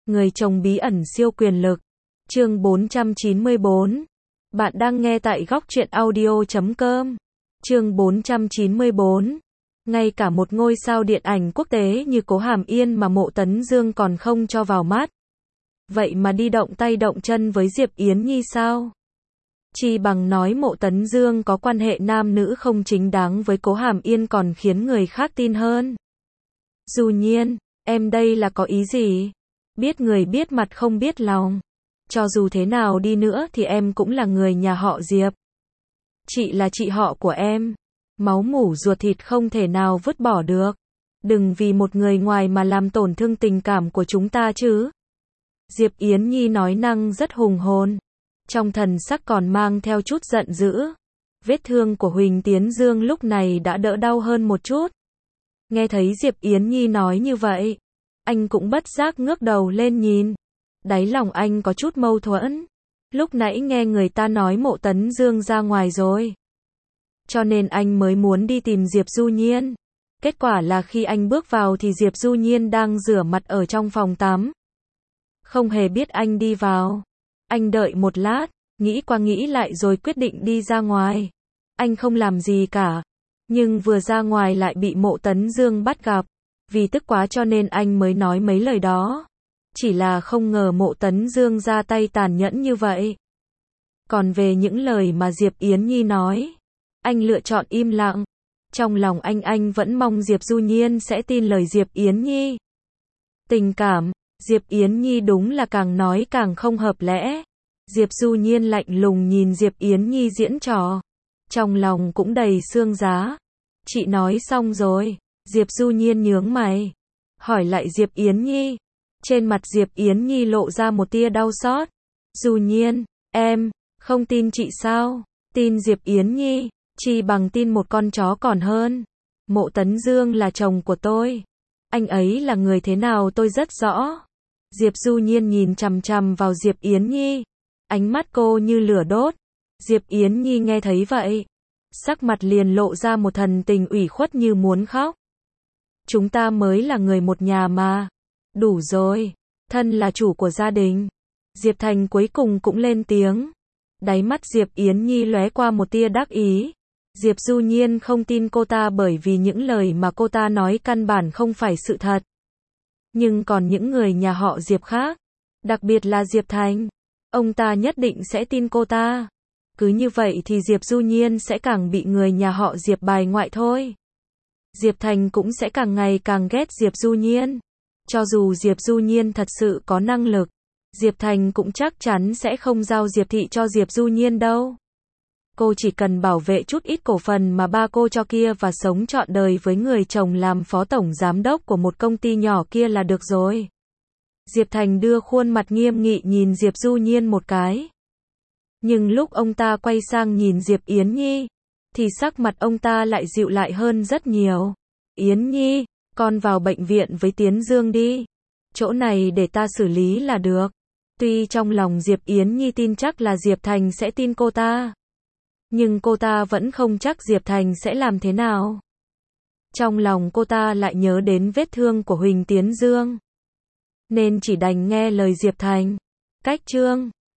Người chồng bí ẩn siêu quyền lực. Chương 494. Bạn đang nghe tại góc truyện audio.com. Chương 494. Ngay cả một ngôi sao điện ảnh quốc tế như Cố Hàm Yên mà Mộ Tấn Dương còn không cho vào mắt. Vậy mà đi động tay động chân với Diệp Yến Nhi sao? Chi bằng nói Mộ Tấn Dương có quan hệ nam nữ không chính đáng với Cố Hàm Yên còn khiến người khác tin hơn. Du Nhiên, em đây là có ý gì? Biết người biết mặt không biết lòng. Cho dù thế nào đi nữa thì em cũng là người nhà họ Diệp. Chị là chị họ của em. Máu mủ ruột thịt không thể nào vứt bỏ được. Đừng vì một người ngoài mà làm tổn thương tình cảm của chúng ta chứ. Diệp Yến Nhi nói năng rất hùng hồn. Trong thần sắc còn mang theo chút giận dữ. Vết thương của Huỳnh Tiến Dương lúc này đã đỡ đau hơn một chút. Nghe thấy Diệp Yến Nhi nói như vậy, anh cũng bất giác ngước đầu lên nhìn. Đáy lòng anh có chút mâu thuẫn. Lúc nãy nghe người ta nói Mộ Tấn Dương ra ngoài rồi, cho nên anh mới muốn đi tìm Diệp Du Nhiên. Kết quả là khi anh bước vào thì Diệp Du Nhiên đang rửa mặt ở trong phòng tắm. Không hề biết anh đi vào. Anh đợi một lát, nghĩ qua nghĩ lại rồi quyết định đi ra ngoài. Anh không làm gì cả. Nhưng vừa ra ngoài lại bị Mộ Tấn Dương bắt gặp. Vì tức quá cho nên anh mới nói mấy lời đó. Chỉ là không ngờ Mộ Tấn Dương ra tay tàn nhẫn như vậy. Còn về những lời mà Diệp Yến Nhi nói, anh lựa chọn im lặng. Trong lòng anh vẫn mong Diệp Du Nhiên sẽ tin lời Diệp Yến Nhi. Tình cảm, Diệp Yến Nhi đúng là càng nói càng không hợp lẽ. Diệp Du Nhiên lạnh lùng nhìn Diệp Yến Nhi diễn trò. Trong lòng cũng đầy xương giá. Chị nói xong rồi. Diệp Du Nhiên nhướng mày. Hỏi lại Diệp Yến Nhi. Trên mặt Diệp Yến Nhi lộ ra một tia đau xót. Du Nhiên, em, không tin chị sao? Tin Diệp Yến Nhi, chi bằng tin một con chó còn hơn. Mộ Tấn Dương là chồng của tôi. Anh ấy là người thế nào tôi rất rõ. Diệp Du Nhiên nhìn chằm chằm vào Diệp Yến Nhi. Ánh mắt cô như lửa đốt. Diệp Yến Nhi nghe thấy vậy, sắc mặt liền lộ ra một thần tình ủy khuất như muốn khóc. Chúng ta mới là người một nhà mà. Đủ rồi. Thân là chủ của gia đình. Diệp Thành cuối cùng cũng lên tiếng. Đáy mắt Diệp Yến Nhi lóe qua một tia đắc ý. Diệp Du Nhiên không tin cô ta bởi vì những lời mà cô ta nói căn bản không phải sự thật. Nhưng còn những người nhà họ Diệp khác, đặc biệt là Diệp Thành, ông ta nhất định sẽ tin cô ta. Cứ như vậy thì Diệp Du Nhiên sẽ càng bị người nhà họ Diệp bài ngoại thôi. Diệp Thành cũng sẽ càng ngày càng ghét Diệp Du Nhiên. Cho dù Diệp Du Nhiên thật sự có năng lực, Diệp Thành cũng chắc chắn sẽ không giao Diệp Thị cho Diệp Du Nhiên đâu. Cô chỉ cần bảo vệ chút ít cổ phần mà ba cô cho kia và sống trọn đời với người chồng làm phó tổng giám đốc của một công ty nhỏ kia là được rồi. Diệp Thành đưa khuôn mặt nghiêm nghị nhìn Diệp Du Nhiên một cái. Nhưng lúc ông ta quay sang nhìn Diệp Yến Nhi, thì sắc mặt ông ta lại dịu lại hơn rất nhiều. Yến Nhi, con vào bệnh viện với Tiến Dương đi. Chỗ này để ta xử lý là được. Tuy trong lòng Diệp Yến Nhi tin chắc là Diệp Thành sẽ tin cô ta, nhưng cô ta vẫn không chắc Diệp Thành sẽ làm thế nào. Trong lòng cô ta lại nhớ đến vết thương của Huỳnh Tiến Dương, nên chỉ đành nghe lời Diệp Thành. Cách chương